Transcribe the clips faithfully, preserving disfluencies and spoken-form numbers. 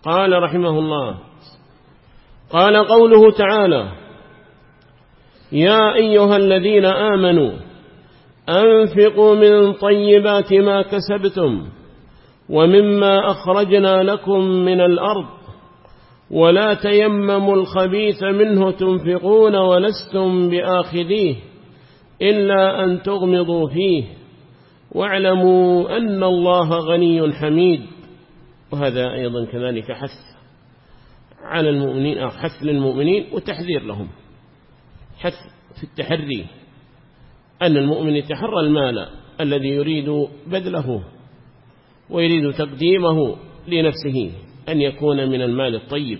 قال رحمه الله: قال قوله تعالى: يا أيها الذين آمنوا أنفقوا من طيبات ما كسبتم ومما أخرجنا لكم من الأرض ولا تيمموا الخبيث منه تنفقون ولستم بآخذيه إلا أن تغمضوا فيه واعلموا أن الله غني حميد. وهذا أيضا كذلك حث على المؤمنين أو حث للمؤمنين وتحذير لهم، حث في التحري أن المؤمن يتحرى المال الذي يريد بذله ويريد تقديمه لنفسه أن يكون من المال الطيب.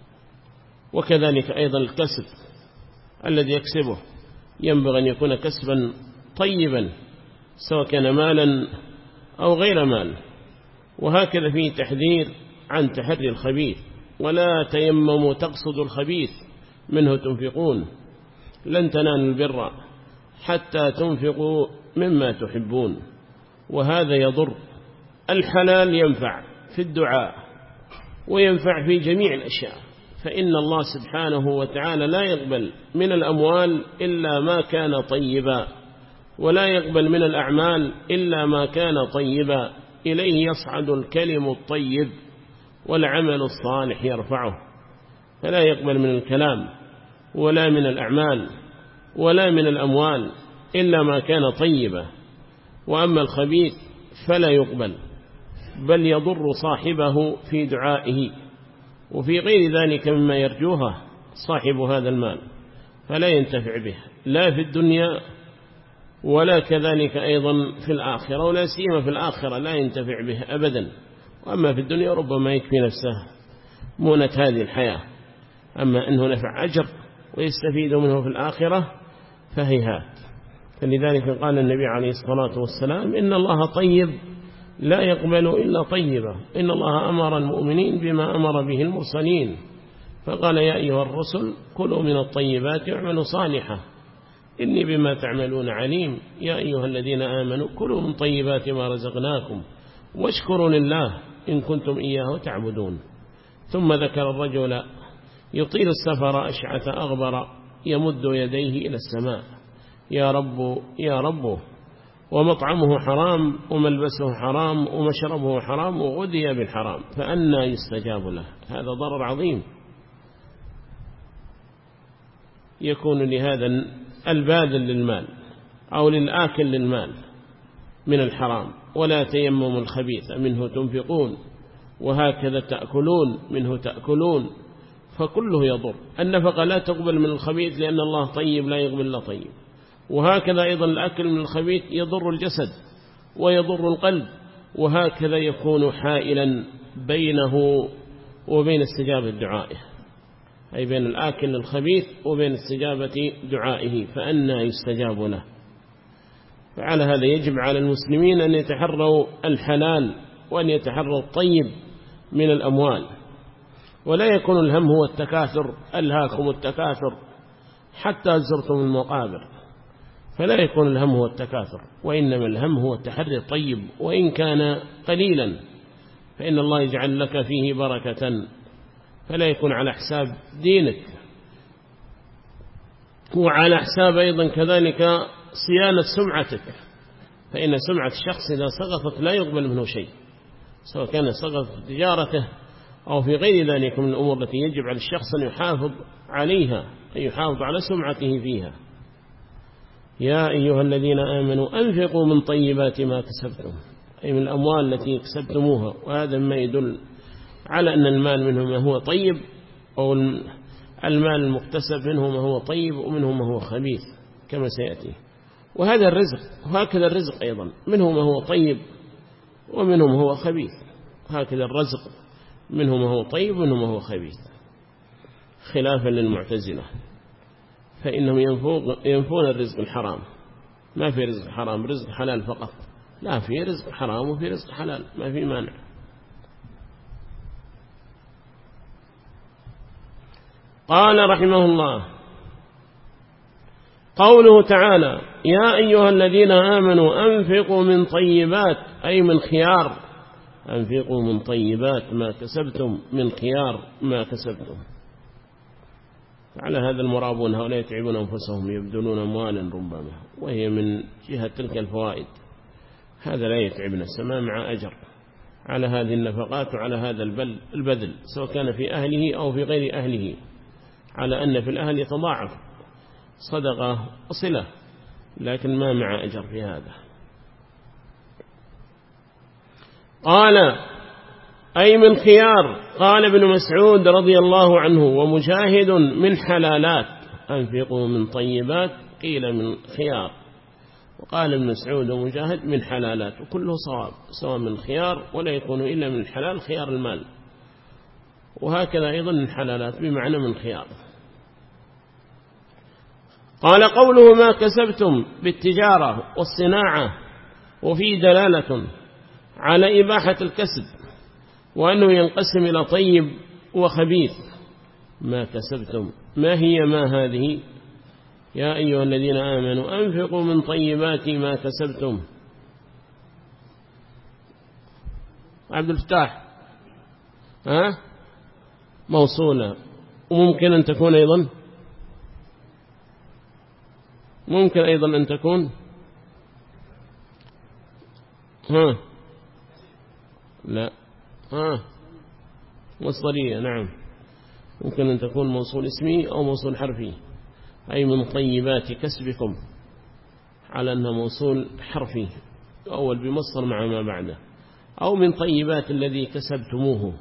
وكذلك أيضا الكسب الذي يكسبه ينبغي أن يكون كسبا طيبا سواء كان مالا أو غير مال. وهكذا فيه تحذير عن تحري الخبيث: ولا تيمموا تقصدوا الخبيث منه تنفقون لن تنالوا البر حتى تنفقوا مما تحبون. وهذا يضر. الحلال ينفع في الدعاء وينفع في جميع الأشياء، فإن الله سبحانه وتعالى لا يقبل من الأموال إلا ما كان طيبا، ولا يقبل من الأعمال إلا ما كان طيبا. إليه يصعد الكلم الطيب والعمل الصالح يرفعه، فلا يقبل من الكلام ولا من الأعمال ولا من الأموال إلا ما كان طيبا. وأما الخبيث فلا يقبل، بل يضر صاحبه في دعائه وفي غير ذلك مما يرجوها صاحب هذا المال، فلا ينتفع به لا في الدنيا ولا كذلك أيضا في الآخرة، ولا سيما في الآخرة لا ينتفع به أبدا. وأما في الدنيا ربما يكفي نفسه مونة هذه الحياة، أما أنه نفع أجر ويستفيد منه في الآخرة فهيهات. فلذلك قال النبي عليه الصلاة والسلام: إن الله طيب لا يقبل إلا طيبا. إن الله أمر المؤمنين بما أمر به المرسلين، فقال: يا أيها الرسل كلوا من الطيبات واعملوا صالحا إني بما تعملون عليم. يا أيها الذين آمنوا كلوا من طيبات ما رزقناكم واشكروا لله إن كنتم إياه تعبدون. ثم ذكر الرجل يطيل السفر أشعث أغبر يمد يديه إلى السماء: يا رب يا رب، ومطعمه حرام وملبسه حرام ومشربه حرام وغذي بالحرام فأنى يستجاب له. هذا ضرر عظيم يكون لهذا الباذل للمال أو للآكل للمال من الحرام. ولا تيمموا الخبيث منه تنفقون، وهكذا تأكلون منه تأكلون، فكله يضر. النفقة لا تقبل من الخبيث لأن الله طيب لا يقبل إلا طيب. وهكذا أيضا الأكل من الخبيث يضر الجسد ويضر القلب، وهكذا يكون حائلا بينه وبين استجابة دعائه، أي بين الآكل الخبيث وبين استجابة دعائه، فأنى يستجاب له. فعلى هذا يجب على المسلمين أن يتحروا الحلال وأن يتحروا الطيب من الأموال، ولا يكون الهم هو التكاثر. ألهاكم التكاثر حتى زرتم المقابر، فلا يكون الهم هو التكاثر، وإنما الهم هو التحري الطيب وإن كان قليلا، فإن الله يجعل لك فيه بركة، فلا يكون على حساب دينك وعلى حساب أيضا كذلك صيانة سمعتك، فإن سمعة الشخص إذا سقطت لا يقبل منه شيء، سواء كان سقط في تجارته أو في غير ذلك من الأمور التي يجب على الشخص أن يحافظ عليها، أن يحافظ على سمعته فيها. يا أيها الذين آمنوا أنفقوا من طيبات ما كسبتم، أي من الأموال التي كسبتموها. وهذا ما يدل على أن المال منه ما هو طيب، أو المال المكتسب منه ما هو طيب ومنه ما هو خبيث كما سيأتي. وهذا الرزق، وهكذا الرزق أيضا منه ما هو طيب ومنه ما هو خبيث. هكذا الرزق منه ما هو طيب ومنه ما هو خبيث، خلافا للمعتزلة، فإنهم ينفون الرزق الحرام. ما في رزق حرام، رزق حلال فقط. لا، في رزق حرام وفي رزق حلال، ما في مانع. قال رحمه الله: قوله تعالى: يا أيها الذين آمنوا أنفقوا من طيبات، أي من خيار أنفقوا من طيبات ما كسبتم من خيار ما كسبتم. على هذا المرابون هؤلاء يتعبون أنفسهم يبذلون أموالا ربما وهي من جهة تلك الفوائد، هذا لا يتعبنا السماء مع أجر على هذه النفقات وعلى هذا البذل سواء كان في أهله أو في غير أهله، على أن في الأهل يتضاعف صدقة وصلة لكن ما مع أجر في هذا. قال أي من خيار. قال ابن مسعود رضي الله عنه ومجاهد من حلالات، أنفقوا من طيبات قيل من خيار، وقال ابن مسعود ومجاهد من حلالات، وكله صواب سواء من خيار ولا يكون إلا من حلال خيار المال، وهكذا أيضا من حلالات بمعنى من خيار. قال قوله ما كسبتم بالتجارة والصناعة وفي دلالة على إباحة الكسب وأنه ينقسم إلى طيب وخبيث. ما كسبتم ما هي ما هذه؟ يا أيها الذين آمنوا أنفقوا من طيبات ما كسبتم. عبد الفتاح ها موصولة، وممكن أن تكون أيضا ممكن أيضا أن تكون ها لا ها مصدرية. نعم ممكن أن تكون موصول اسمي أو موصول حرفي، أي من طيبات كسبكم على أنه موصول حرفي أول بمصدر مع ما بعده، أو من طيبات الذي كسبتموه.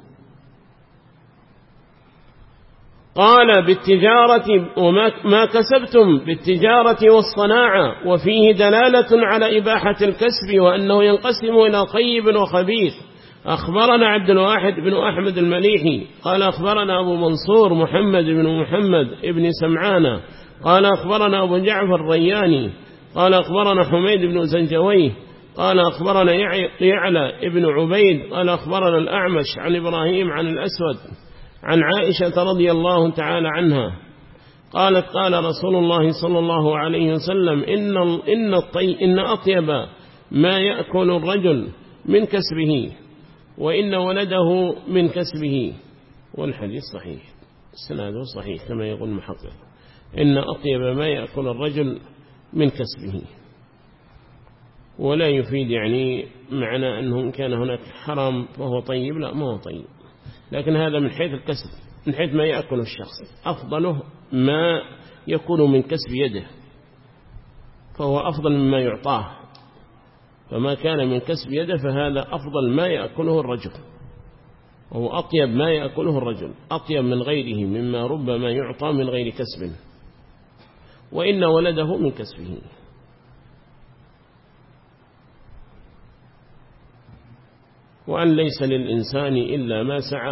قال بالتجارة وما ما كسبتم بالتجارة والصناعة وفيه دلالة على إباحة الكسب وأنه ينقسم إلى طيب وخبيث. أخبرنا عبد الواحد بن أحمد المليحي قال أخبرنا أبو منصور محمد بن محمد ابن سمعان قال أخبرنا أبو جعفر الرياني قال أخبرنا حميد بن زنجويه قال أخبرنا يعلى ابن عبيد قال أخبرنا الأعمش عن إبراهيم عن الأسود عن عائشة رضي الله تعالى عنها قالت قال رسول الله صلى الله عليه وسلم إن, إن, الطي إن أطيب ما يأكل الرجل من كسبه وإن ولده من كسبه. والحديث صحيح السناد صحيح كما يقول المحقق، إن أطيب ما يأكل الرجل من كسبه، ولا يفيد يعني معنى أنه كان هناك حرام فهو طيب، لا ما هو طيب، لكن هذا من حيث الكسب، من حيث ما يأكل الشخص أفضله ما يكون من كسب يده فهو أفضل مما يعطاه، فما كان من كسب يده فهذا أفضل ما يأكله الرجل، وهو أطيب ما يأكله الرجل، أطيب من غيره مما ربما يعطى من غير كسب، وإن ولده من كسبه. وأن ليس للإنسان إلا ما سعى،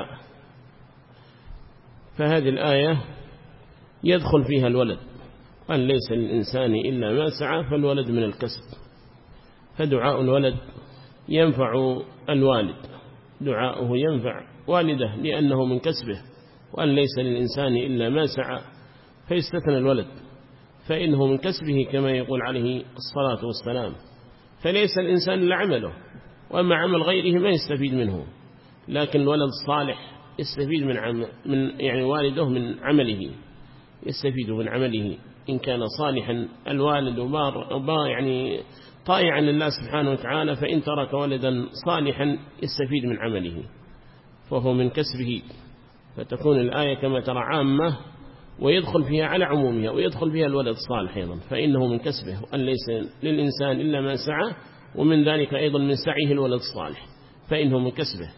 فهذه الآية يدخل فيها الولد، أن ليس للإنسان إلا ما سعى، فالولد من الكسب، فدعاء الولد ينفع الوالد، دعاؤه ينفع والده لأنه من كسبه، وأن ليس للإنسان إلا ما سعى فيستثنى الولد فإنه من كسبه كما يقول عليه الصلاة والسلام، فليس الإنسان إلا عمله، وأما عمل غيره ما يستفيد منه، لكن الولد الصالح يستفيد من عمل من يعني والده من عمله، يستفيد من عمله إن كان صالحا الوالد وبار يعني طائعا لله سبحانه وتعالى، فإن ترك ولدا صالحا يستفيد من عمله فهو من كسبه. فتكون الآية كما ترى عامة ويدخل فيها على عمومها، ويدخل فيها الولد الصالح أيضا فإنه من كسبه، وأن ليس للإنسان إلا ما سعى، ومن ذلك أيضا من سعيه الولد الصالح فإنه من كسبه.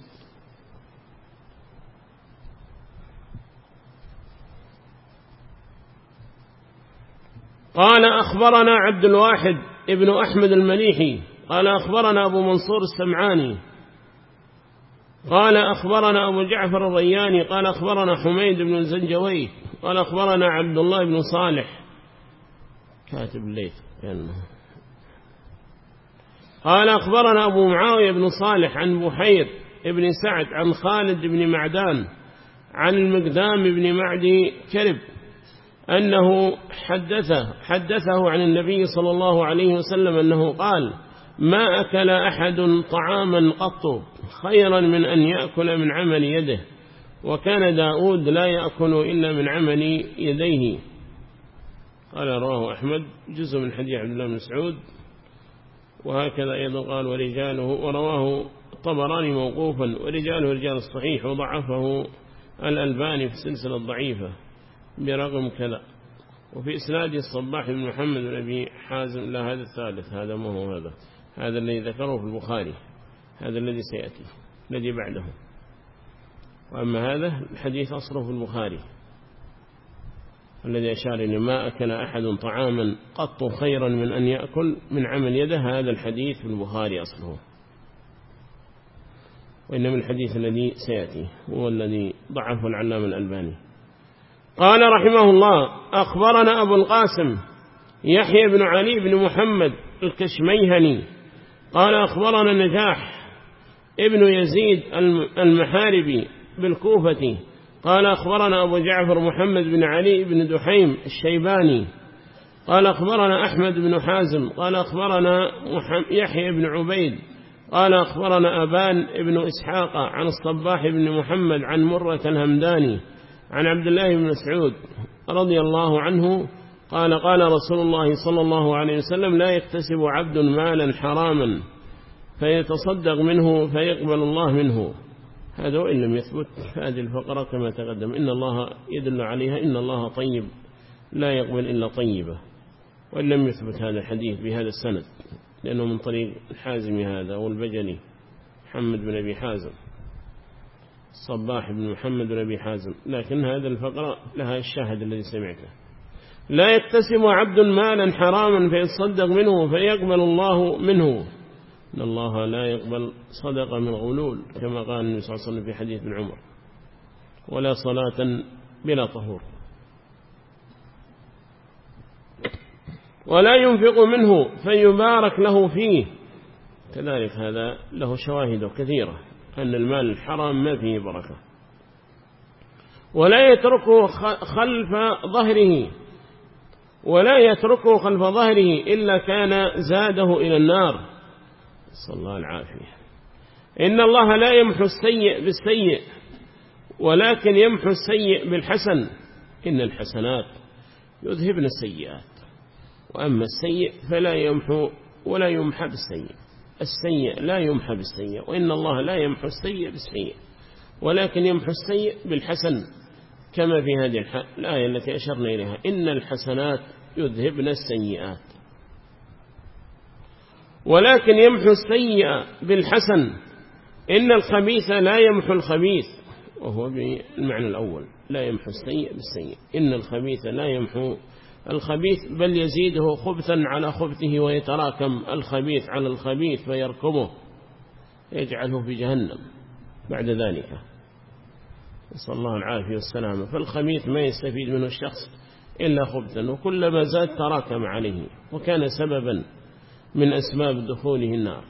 قال أخبرنا عبد الواحد ابن أحمد المليحي قال أخبرنا أبو منصور السمعاني قال أخبرنا أبو جعفر الرياني قال أخبرنا حميد بن الزنجوي قال أخبرنا عبد الله بن صالح كاتب الليث قال أخبرنا أبو معاوية بن صالح عن بحير ابن سعد عن خالد بن معدان عن المقدام بن معدي كرب أنه حدثه, حدثه عن النبي صلى الله عليه وسلم أنه قال ما أكل أحد طعاما قط خيرا من أن يأكل من عمل يده، وكان داود لا يأكل إلا من عمل يديه. قال رواه أحمد جزء من حديث عبد الله بن مسعود، وهكذا أيضا قال ورجاله، ورواه الطبراني موقوفا ورجاله رجال الصحيح، وضعفه الألباني في السلسلة الضعيفة برقم كذا. وفي إسناد الصباح بن محمد بن أبي حازم، لا هذا الثالث، هذا ما هو هذا هذا الذي ذكره في البخاري، هذا الذي سيأتي الذي بعده. وأما هذا الحديث أصله في البخاري الذي أشار إلى ما أكل أحد طعاما قط خيرا من أن يأكل من عمل يده، هذا الحديث في البخاري أصله، وإنما الحديث الذي سيأتي هو الذي ضعفه العلامة الألباني. قال رحمه الله أخبرنا أبو القاسم يحيى بن علي بن محمد الكشميهني قال أخبرنا نجاح ابن يزيد المحاربي بالكوفة قال أخبرنا أبو جعفر محمد بن علي بن دحيم الشيباني قال أخبرنا أحمد بن حازم قال أخبرنا يحيى بن عبيد قال أخبرنا أبان بن إسحاق عن الصباح بن محمد عن مرة الهمداني عن عبد الله بن مسعود رضي الله عنه قال قال رسول الله صلى الله عليه وسلم لا يكتسب عبد مالا حراما فيتصدق منه فيقبل الله منه. هذا وإن لم يثبت هذه الفقرة كما تقدم، إن الله يدل عليها إن الله طيب لا يقبل إلا طيبة، وإن لم يثبت هذا الحديث بهذا السند لأنه من طريق الحازم هذا والبجلي محمد بن أبي حازم الصباح بن محمد بن أبي حازم، لكن هذا الفقرة لها الشاهد الذي سمعته. لا يكتسب عبد مالا حراما فيتصدق منه فيقبل الله منه، إن الله لا يقبل صدقة من غلول كما قال النبي صلى الله عليه وسلم في حديث ابن عمر، ولا صلاة بلا طهور، ولا ينفق منه فيبارك له فيه، كذلك هذا له شواهد كثيرة أن المال الحرام ما فيه بركة. ولا يتركه خلف ظهره ولا يتركه خلف ظهره إلا كان زاده إلى النار، صلى الله العافية. إن الله لا يمحو السيء بالسيء ولكن يمحو السيء بالحسن، إن الحسنات يذهبن السيئات، وأما السيء فلا يمحو ولا يمحى بالسيء، السيء لا يمحى بالسيء، وإن الله لا يمحو السيء بالسيء ولكن يمحو السيء بالحسن، كما في هذه الآية التي أشرنا إليها إن الحسنات يذهبن السيئات، ولكن يمحو السيء بالحسن، إن الخبيث لا يمحو الخبيث، وهو بالمعنى الأول لا يمحو السيء بالسيء، إن الخبيث لا يمحو الخبيث بل يزيده خبثا على خبثه ويتراكم الخبيث على الخبيث فيركمه يجعله في جهنم بعد ذلك، نسأل الله العافية والسلامة. فالخبيث ما يستفيد منه الشخص إلا خبثا، وكلما زاد تراكم عليه وكان سببا من أسباب دخوله النار.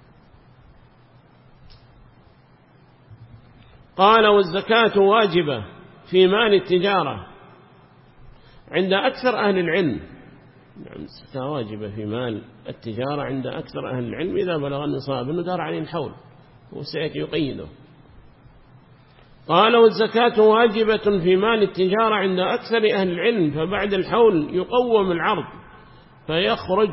قال والزكاة واجبة في مال التجارة عند أكثر أهل العلم، يعني الزكاة واجبة في مال التجارة عند أكثر أهل العلم إذا بلغ النصاب أنه دار عليه الحول، وسيأتي يقيده. قال والزكاة واجبة في مال التجارة عند أكثر أهل العلم، فبعد الحول يقوم العرض فيخرج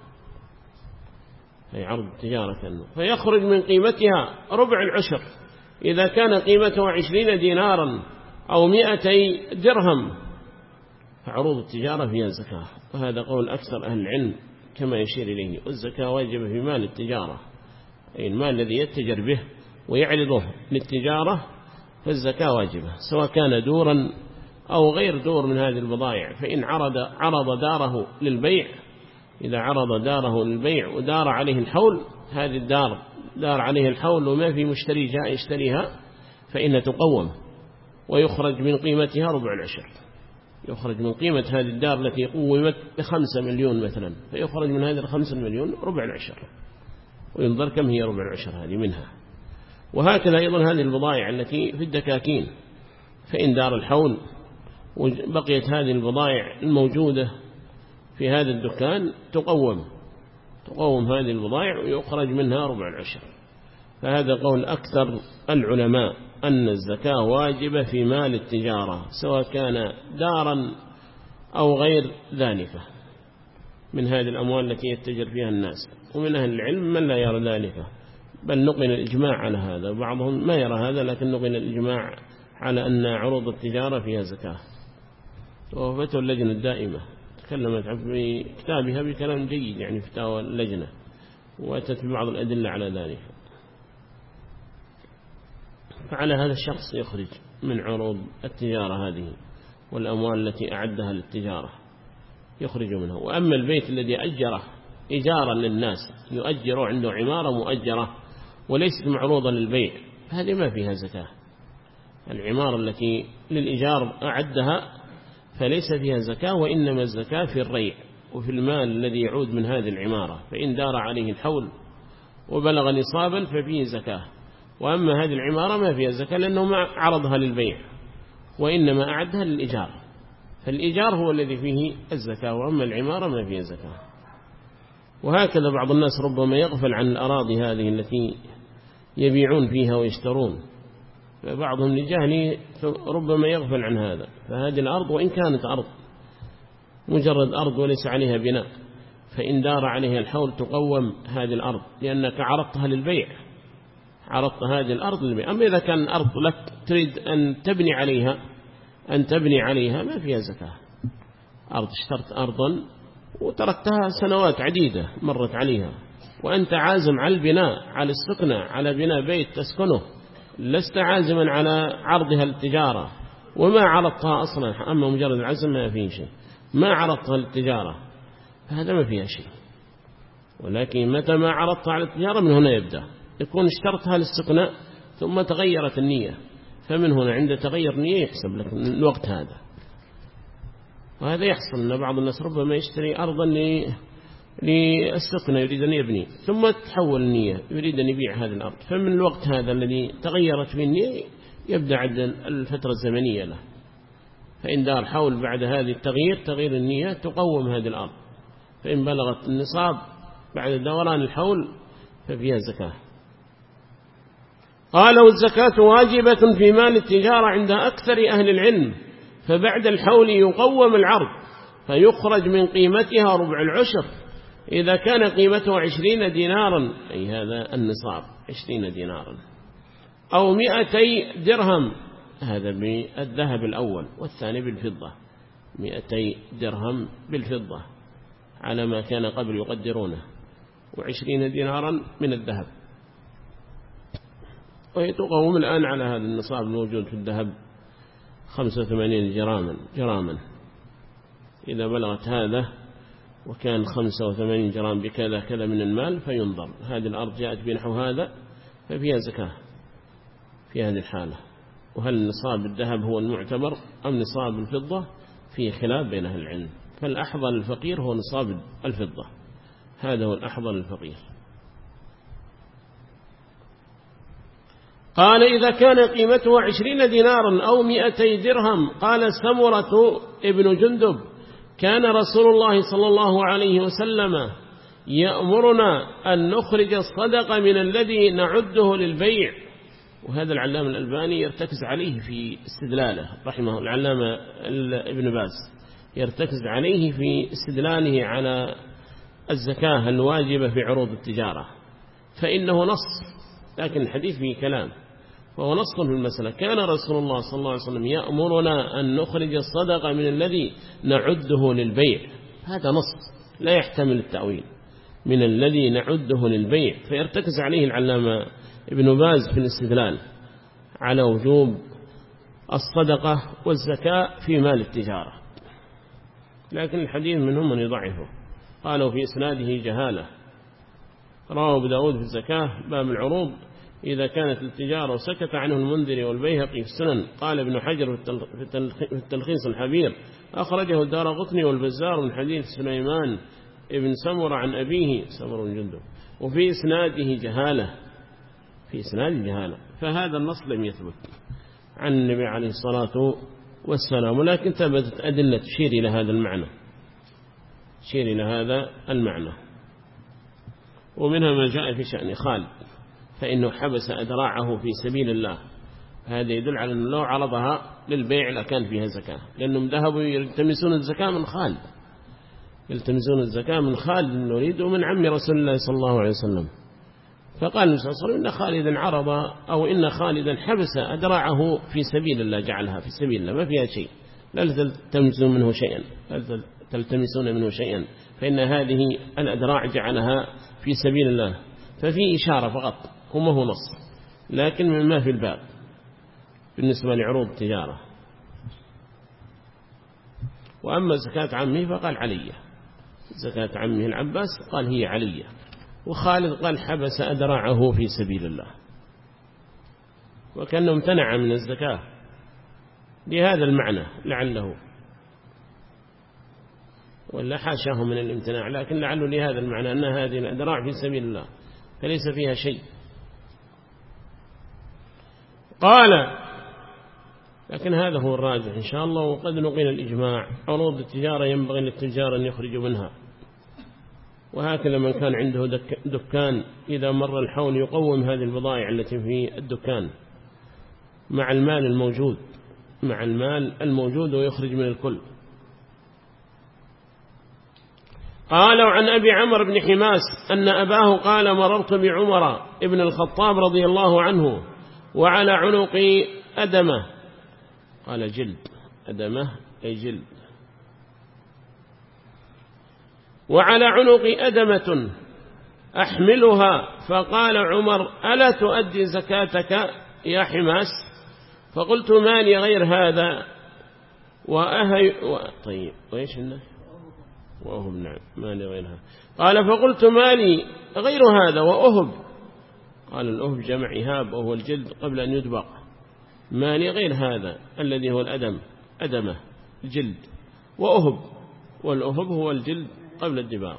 أي عرض التجارة كأنه فيخرج من قيمتها ربع العشر، إذا كان قيمته عشرين دينارا أو مئتي درهم فعروض التجارة فيها زكاة، وهذا قول أكثر أهل العلم كما يشير إليه. والزكاة واجبة في مال التجارة، أي المال الذي يتجر به ويعرضه للتجارة فالزكاة واجبة، سواء كان دورا أو غير دور من هذه البضائع. فإن عرض, عرض داره للبيع، إذا عرض داره للبيع ودار عليه الحول، هذه الدار دار عليه الحول وما في مشتري جاء يشتريها، فإن تقوم ويخرج من قيمتها ربع العشر، يخرج من قيمة هذه الدار التي قومت بخمسة مليون مثلا، فيخرج من هذه الخمسة مليون ربع العشر، وينظر كم هي ربع العشر هذه منها. وهكذا أيضا هذه البضائع التي في الدكاكين، فإن دار الحول وبقيت هذه البضائع الموجودة في هذا الدكان تقوم تقوم هذه البضائع ويخرج منها ربع العشر. فهذا قول أكثر العلماء أن الزكاة واجبة في مال التجارة سواء كان دارا أو غير ذلك من هذه الأموال التي يتجر فيها الناس. ومن أهل العلم من لا يرى ذلك، بل نقل الإجماع على هذا، بعضهم ما يرى هذا لكن نقل الإجماع على أن عروض التجارة فيها زكاة. وفتوى اللجنة الدائمة تكلمت بكتابها بكلام جيد، يعني فتاوى اللجنة، وأتت ببعض الأدلة على ذلك. فعلى هذا الشخص يخرج من عروض التجارة هذه والأموال التي أعدها للتجارة يخرج منها. وأما البيت الذي أجره إجارا للناس، يؤجر عنده عمارة مؤجرة وليست معروضة للبيع، هذه ما فيها زكاة. العمارة التي للإجار أعدها فليس فيها زكاة، وإنما الزكاة في الريع وفي المال الذي يعود من هذه العمارة، فإن دار عليه الحول وبلغ نصابا ففيه زكاة. وأما هذه العمارة ما فيها زكاة لأنه ما عرضها للبيع وإنما أعدها للإيجار، فالإيجار هو الذي فيه الزكاة، وأما العمارة ما فيها زكاة. وهكذا بعض الناس ربما يغفل عن الأراضي هذه التي يبيعون فيها ويشترون، فبعضهم لجهله ربما يغفل عن هذا. فهذه الأرض وإن كانت أرض مجرد أرض وليس عليها بناء، فإن دار عليها الحول تقوم هذه الأرض لأنك عرضتها للبيع، عرضت هذه الأرض للبيع. أما إذا كان أرض لك تريد أن تبني عليها أن تبني عليها ما فيها زكاة. أرض اشترت أرضا وتركتها سنوات عديدة مرت عليها، وأنت عازم على البناء، على السكنة، على بناء بيت تسكنه، لست عازما على عرضها للتجارة وما عرضتها أصلا. أما مجرد العزم ما فيه شيء، ما عرضتها للتجارة هذا ما فيها شيء. ولكن متى ما عرضتها على التجارة من هنا يبدأ يكون اشترتها للسكنة ثم تغيرت النية، فمن هنا عند تغير نية يحسب لك الوقت هذا. وهذا يحصل أن بعض الناس ربما يشتري أرضا للسكنة يريد أن يبني ثم تحول النية يريد أن يبيع هذه الأرض، فمن الوقت هذا الذي تغيرت فيه النية يبدأ عد الفترة الزمنية له. فإن دار حول بعد هذه التغيير تغيير النية تقوم هذه الأرض، فإن بلغت النصاب بعد دوران الحول ففيها زكاة. قالوا الزكاة واجبة في مال التجارة عند أكثر أهل العلم، فبعد الحول يقوم العرض فيخرج من قيمتها ربع العشر إذا كان قيمته عشرين دينارا، أي هذا النصاب عشرين دينارا، أو مئتي درهم، هذا بالذهب الأول، والثاني بالفضة، مئتي درهم بالفضة على ما كان قبل يقدرونه، وعشرين دينارا من الذهب. ويتقوم الآن على هذا النصاب الموجود في الذهب خمسة وثمانين جراما جراما إذا بلغت هذا وكان خمسة وثمانين جرام بكذا كذا من المال فينظر هذه الأرض جاءت بنحو هذا ففيها زكاة في هذه الحالة. وهل نصاب الذهب هو المعتبر أم نصاب الفضة؟ فيه خلاف بين أهل العلم، فالأحظى للفقير هو نصاب الفضة، هذا هو الأحظى للفقير. قال إذا كان قيمته عشرين دينارا أو مئتي درهم. قال سمرة ابن جندب كان رسول الله صلى الله عليه وسلم يأمرنا أن نخرج الصدقة من الذي نعده للبيع. وهذا العلامة الألباني يرتكز عليه في استدلاله رحمه العلامة ابن باز يرتكز عليه في استدلاله على الزكاة الواجبة في عروض التجارة، فإنه نص لكن الحديث فيه كلام، فهو نص في المسألة. كان رسول الله صلى الله عليه وسلم يأمرنا أن نخرج الصدقة من الذي نعده للبيع، هذا نص لا يحتمل التأويل، من الذي نعده للبيع، فيرتكز عليه العلامة ابن باز في الاستدلال على وجوب الصدقة والزكاة في مال التجارة. لكن الحديث منهم من يضعفه، قالوا في إسناده جهالة. رواه أبو داود في الزكاة باب العروض إذا كانت التجارة، وسكت عنه المنذري والبيهقي في السنن. قال ابن حجر في التلخيص الحبير أخرجه الدارقطني والبزار من حديث سليمان ابن سمر عن أبيه سمر بن جندب، وفي إسناده جهالة، في إسناده جهالة، فهذا النص لم يثبت عن النبي عليه الصلاة والسلام، ولكن ثبتت أدلة تشير إلى هذا المعنى، تشير إلى هذا المعنى. ومنها ما جاء في شأن خالد، فإنه حبس أدراعه في سبيل الله. هذا يدل على أنه لو عرضها للبيع لكان فيها زكاة، لأنهم ذهبوا يلتمسون الزكاة من خالد، يلتمسون الزكاة من خالد بن الوليد ومن عم رسول الله صلى الله عليه وسلم. فقال النبي صلى الله عليه وسلم إن خالدا عرض أو إن خالدا حبس أدراعه في سبيل الله، جعلها في سبيل الله ما فيها شيء، لا تلتمسون منه شيئا، لا تلتمسون منه شيئا، فإن هذه الأدراع جعلها في سبيل الله. ففي إشارة فقط وما هو نص، لكن مما في الباب بالنسبة لعروض التجارة. وأما زكاة عمه فقال علية، زكاة عمه العباس قال هي علية، وخالد قال حبس أدراعه في سبيل الله، وكأنه امتنع من الزكاة لهذا المعنى لعله، ولا حاشاه من الامتناع، لكن لعله لهذا المعنى أن هذه الأدراع في سبيل الله فليس فيها شيء. قال لكن هذا هو الراجح إن شاء الله. وقد نقل الإجماع عروض التجارة ينبغي للتجار أن يخرجوا منها، وهكذا من كان عنده دكان إذا مر الحول يقوم هذه البضائع التي في الدكان مع المال الموجود، مع المال الموجود ويخرج من الكل. قالوا عن أبي عمرو بن حماس أن أباه قال مررت بعمر ابن الخطاب رضي الله عنه وعلى عنقي أدمة، قال جلد، أدمة أي جلد، وعلى عنقي أدمة أحملها، فقال عمر ألا تؤدي زكاتك يا حماس؟ فقلت ما لي غير هذا وأهي و... طيب وإيش إنه وأهب، نعم ما لي غير هذا. قال فقلت ما لي غير هذا وأهب، قال الأهب جمع إهاب وهو الجلد قبل أن يدبق، ما لي غير هذا الذي هو الأدم، أدمة جلد، وأهب، والأهب هو الجلد قبل الدباغ.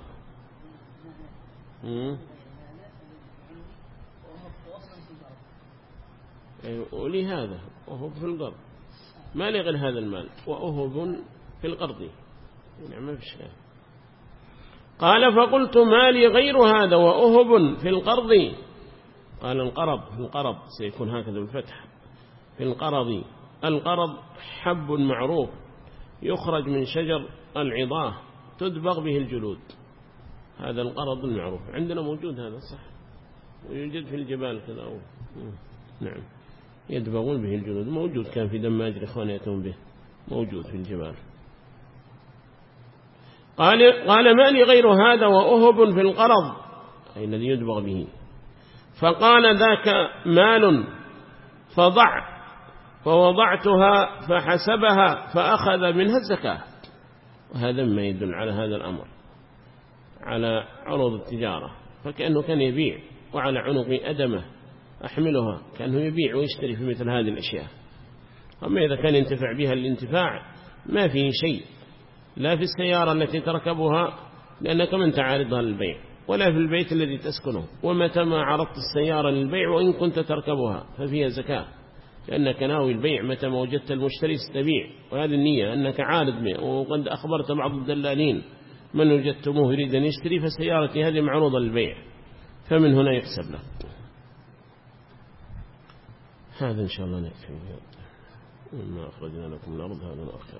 ولهذا أهب في القرض، ما لي غير هذا المال وأهب في القرض، نعم ما في شيء. قال فقلت ما لي غير هذا وأهب في القرض، قال القرض، القرض سيكون هكذا بالفتح، في القرض. القرض حب معروف يخرج من شجر العضاه تدبغ به الجلود، هذا القرض المعروف عندنا موجود، هذا صح، ويوجد في الجبال كذا أو نعم يدبغون به الجلود، موجود كان في دماج إخوان يأتون به، موجود في الجبال. قال قال ما لي غير هذا وأهب في القرض أي الذي يدبغ به. فقال ذاك مال فضع، فوضعتها فحسبها فأخذ منها الزكاة. وهذا ما يدل على هذا الأمر، على عروض التجارة، فكأنه كان يبيع وعلى عنقي أدمة أحملها، كأنه يبيع ويشتري في مثل هذه الأشياء. أما إذا كان ينتفع بها الانتفاع ما فيه شيء، لا في السيارة التي تركبها لأنك من تعارضها للبيع، ولا في البيت الذي تسكنه، ومتى ما عرضت السيارة للبيع وإن كنت تركبها ففيها زكاة، لأنك ناوي البيع متى ما وجدت المشتري ستبيع، وهذه النية أنك عارض به. وقد أخبرت بعض الدلالين من وجدتموه يريد أن يشتري فسيارتي هذه معروضة للبيع، فمن هنا يحسب له. هذا إن شاء الله نكفي مما أخرجنا لكم الأرض، هذا الآخرة.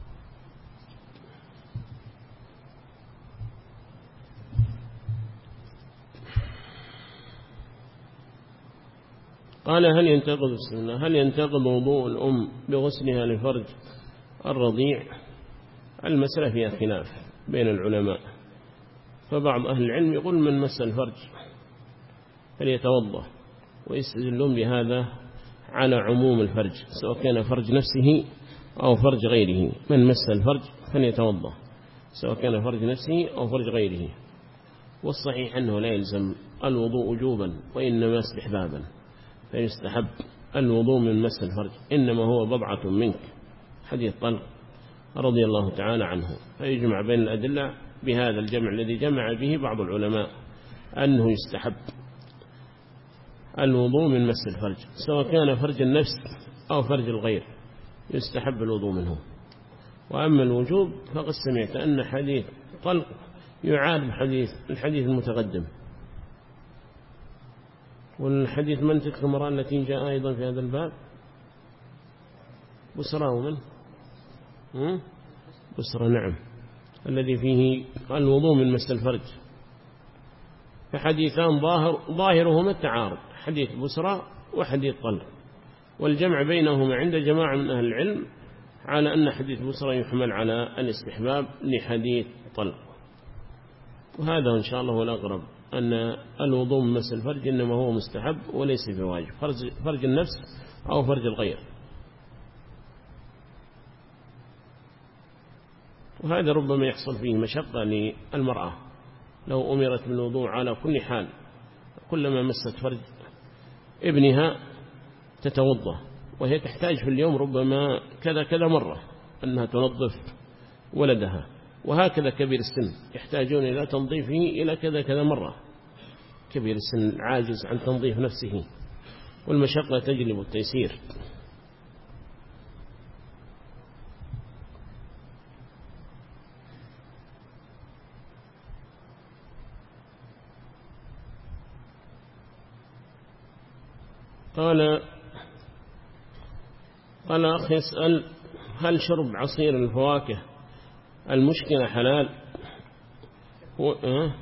قال هل ينتقض هل ينتقض وضوء الأم بغسلها لفرج الرضيع؟ المسألة فيها خلاف بين العلماء، فبعض أهل العلم يقول من مس الفرج فليتوضأ، ويستدلون بهذا على عموم الفرج سواء كان فرج نفسه أو فرج غيره، من مس الفرج فليتوضأ سواء كان فرج نفسه أو فرج غيره. والصحيح أنه لا يلزم الوضوء وجوبا وإنما استحبابا، فيستحب الوضوء من مس الفرج، إنما هو بضعة منك، حديث طلق رضي الله تعالى عنه. فيجمع بين الأدلة بهذا الجمع الذي جمع به بعض العلماء أنه يستحب الوضوء من مس الفرج سواء كان فرج النفس أو فرج الغير، يستحب الوضوء منه. وأما الوجوب فقد سمعت أن حديث طلق يعاد حديث الحديث المتقدم، والحديث من تلك المرأة التي جاء أيضا في هذا الباب؟ بسرى ومن؟ بسرى نعم، الذي فيه الوضوء من مس الفرج. فحديثان ظاهر ظاهرهما التعارض، حديث بسرى وحديث طلق، والجمع بينهما عند جماعة من أهل العلم على أن حديث بسرى يحمل على الاستحباب لحديث طلق. وهذا إن شاء الله هو الأقرب، أن الوضوء من مس الفرج إنما هو مستحب وليس بواجب، فرج, فرج النفس أو فرج الغير. وهذا ربما يحصل فيه مشقة للمرأة لو أمرت بالوضوء على كل حال، كلما مست فرج ابنها تتوضأ، وهي تحتاج في اليوم ربما كذا كذا مرة أنها تنظف ولدها، وهكذا كبير السن يحتاجون إلى تنظيفه إلى كذا كذا مرة. كبير السن عاجز عن تنظيف نفسه، والمشقة تجلب التيسير. قال قال أخ يسأل: هل شرب عصير الفواكه المشكلة حلال؟ هو أه؟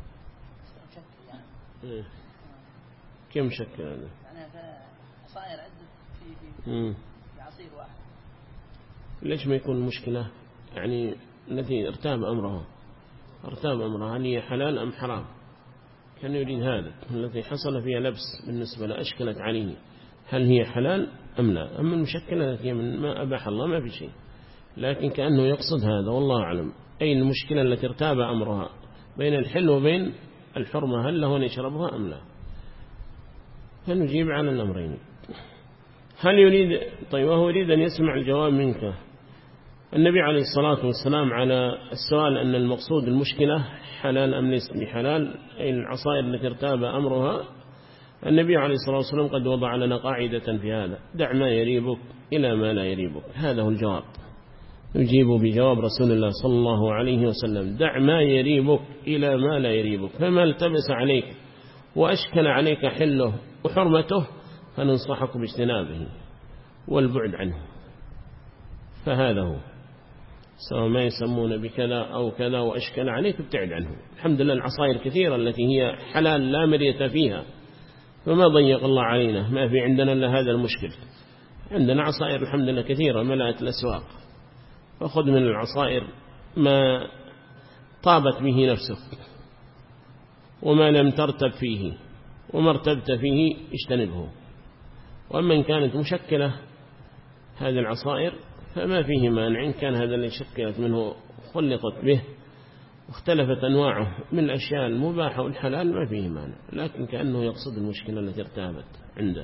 أه. كم شكل هذا؟ يعني عصائر عدة في في عصير واحد. ليش ما يكون المشكلة يعني التي ارتاب أمرها ارتاب أمرها هل هي حلال أم حرام؟ كان يريد هذا الذي حصل فيها لبس بالنسبة لأشكلت عليه، هل هي حلال أم لا؟ أما المشكلة التي من ما أباح الله ما في شيء، لكن كأنه يقصد هذا والله أعلم. أي المشكلة التي ارتاب أمرها بين الحل وبين الحرمة، هل له أن يشربها أم لا؟ فنجيب على الأمرين. هل يريد طيب وهو يريد أن يسمع الجواب منك. النبي عليه الصلاة والسلام على السؤال أن المقصود المشكلة حلال أم ليس بحلال، أي العصائر التي ارتاب أمرها، النبي عليه الصلاة والسلام قد وضع لنا قاعدة في هذا: دع ما يريبك إلى ما لا يريبك. هذا هو الجواب، نجيب بجواب رسول الله صلى الله عليه وسلم: دع ما يريبك إلى ما لا يريبك، فما التبس عليك وأشكل عليك حله وحرمته فننصحك باجتنابه والبعد عنه. فهذا هو، سواء ما يسمون بكذا أو كذا وأشكل عليك ابتعد عنه. الحمد لله العصائر كثيرة التي هي حلال لا مرية فيها، فما ضيق الله علينا، ما في عندنا إلا هذا المشكل. عندنا عصائر الحمد لله كثيرة ملأت الأسواق، فخذ من العصائر ما طابت به نفسك وما لم ترتب فيه، وما ارتبت فيه اجتنبه. وأما إن كانت مشكلة هذه العصائر فما فيه مانع، إن كان هذا اللي شكلت منه خلطت به واختلفت أنواعه من الأشياء المباحة والحلال ما فيه مانع، لكن كأنه يقصد المشكلة التي ارتابت عنده.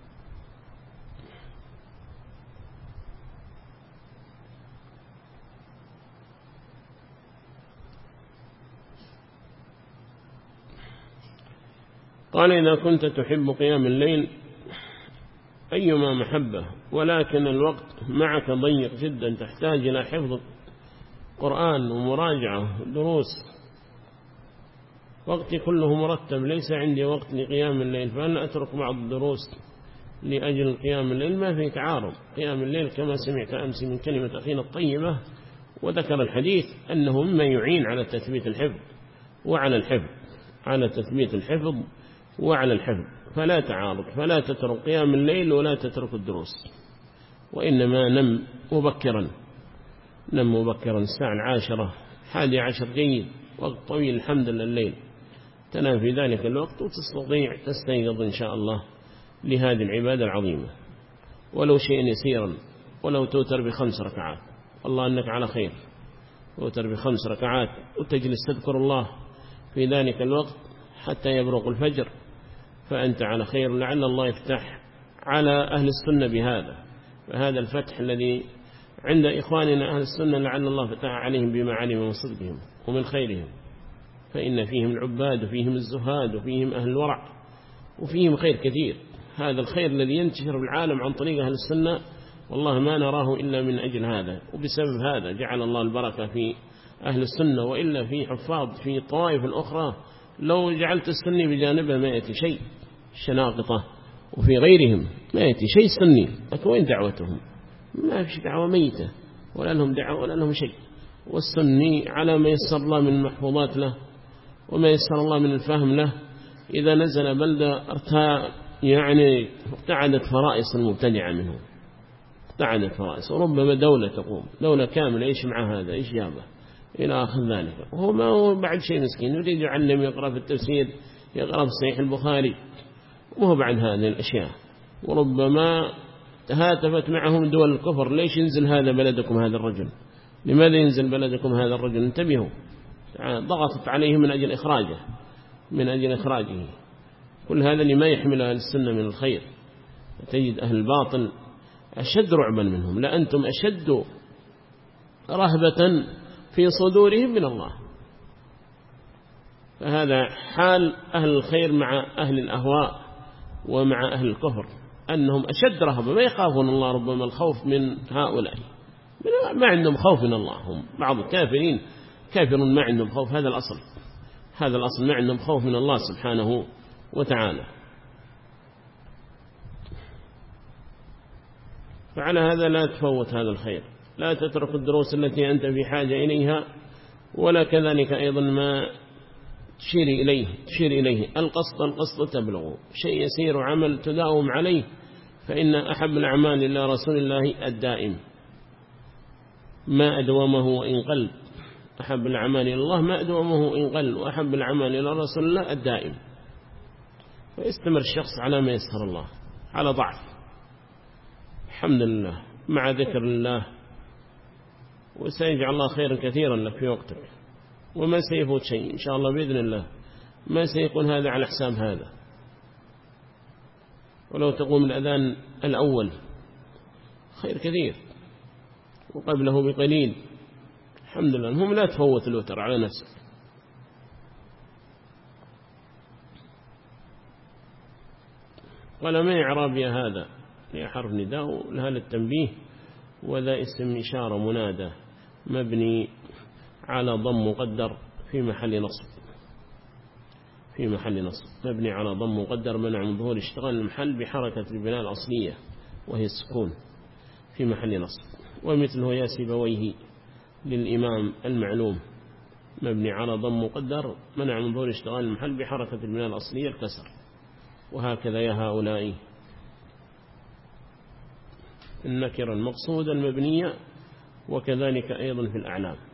قال: إذا كنت تحب قيام الليل أيما محبة، ولكن الوقت معك ضيق جدا، تحتاج إلى حفظ قرآن ومراجعة دروس، وقتي كله مرتب، ليس عندي وقت لقيام الليل، فهل أترك بعض الدروس لأجل قيام الليل؟ ما في تعارض. قيام الليل كما سمعت أمس من كلمة أخينا الطيبة، وذكر الحديث أنه مما يعين على تثبيت الحفظ وعلى الحفظ، على تثبيت الحفظ وعلى الحفظ، فلا تعارض، فلا تترك قيام الليل ولا تترك الدروس، وإنما نم مبكرا، نم مبكرا الساعة العاشرة حادي عشر جيد، وقت طويل الحمد لله الليل، تنام في ذلك الوقت وتستطيع تستيقظ إن شاء الله لهذه العبادة العظيمة، ولو شيء يسيرا، ولو توتر بخمس ركعات، والله أنك على خير. توتر بخمس ركعات وتجلس تذكر الله في ذلك الوقت حتى يبرق الفجر، فأنت على خير. لعل الله يفتح على أهل السنة بهذا، فهذا الفتح الذي عند إخواننا أهل السنة لعل الله فتح عليهم بما علم من صدقهم ومن خيرهم، فإن فيهم العباد وفيهم الزهاد وفيهم أهل الورع وفيهم خير كثير. هذا الخير الذي ينتشر بالعالم عن طريق أهل السنة والله ما نراه إلا من أجل هذا، وبسبب هذا جعل الله البركة في أهل السنة، وإلا في حفاظ في طوائف الأخرى لو جعلت السني بجانبها ما يأتي شيء، الشناقطة وفي غيرهم ما يأتي شيء سني، لكن وين دعوتهم؟ ما فيش دعوة ميتة ولا لهم دعوة ولا لهم شيء. والسني على ما يسر الله من المحفوظات له وما يسر الله من الفهم له، إذا نزل بلدة ارتاع يعني ابتعدت فرائص المبتدعة منه، ابتعدت فرائص. وربما دولة تقوم دولة كاملة إيش مع هذا إيش جابه إلى آخر ذلك، وهو ما هو بعد شيء مسكين يريد يعلم يقرأ في التفسير يقرأ في صحيح البخاري وهو بعد هذه الأشياء. وربما تهاتفت معهم دول الكفر ليش ينزل هذا بلدكم هذا الرجل، لماذا ينزل بلدكم هذا الرجل، انتبهوا. ضغطت عليه من أجل إخراجه من أجل إخراجه. كل هذا لما يحمل أهل السنة من الخير. تجد أهل الباطل أشد رعبا منهم، لا أنتم أشد رهبة في صدورهم من الله. فهذا حال أهل الخير مع أهل الأهواء ومع أهل الكفر، أنهم أشد رهبة ما يخافون الله. ربما الخوف من هؤلاء ما عندهم خوف من الله، هم بعض الكافرين كافرون ما عندهم خوف. هذا الأصل هذا الأصل ما عندهم خوف من الله سبحانه وتعالى. فعلى هذا لا تفوت هذا الخير، لا تترك الدروس التي أنت في حاجة إليها، ولا كذلك أيضا ما تشير إليه تشير إليه القصد القصد تبلغ، شيء يسير عمل تداوم عليه، فإن أحب الأعمال إلى رسول الله الدائم ما أدومه وإن قل. أحب الأعمال إلى الله ما أدومه وإن قل، وأحب الأعمال إلى رسول الله الدائم. فيستمر الشخص على ما يسر الله على ضعف، الحمد لله، مع ذكر الله، وسيجعل الله خيرا كثيرا لك في وقتك، وما سيفوت شيء إن شاء الله بإذن الله، ما سيكون هذا على حساب هذا. ولو تقوم الأذان الأول خير كثير وقبله بقليل، الحمد لله. هم لا تفوت الوتر على نفسك. قال ما إعرابي هذا يا حرف نداء لها للتنبيه، وذا اسم إشارة منادى مبني على ضم مقدر في محل نصب في محل نصب مبني على ضم مقدر منع من ظهور اشتغال المحل بحركة البناء الأصلية وهي السكون في محل نصب. ومثله يا سيبويه للإمام المعلوم مبني على ضم مقدر منع من ظهور اشتغال المحل بحركة البناء الأصلية الكسر. وهكذا يا هؤلاء النكرة المقصودة المبنية، وكذلك أيضا في الأعلام.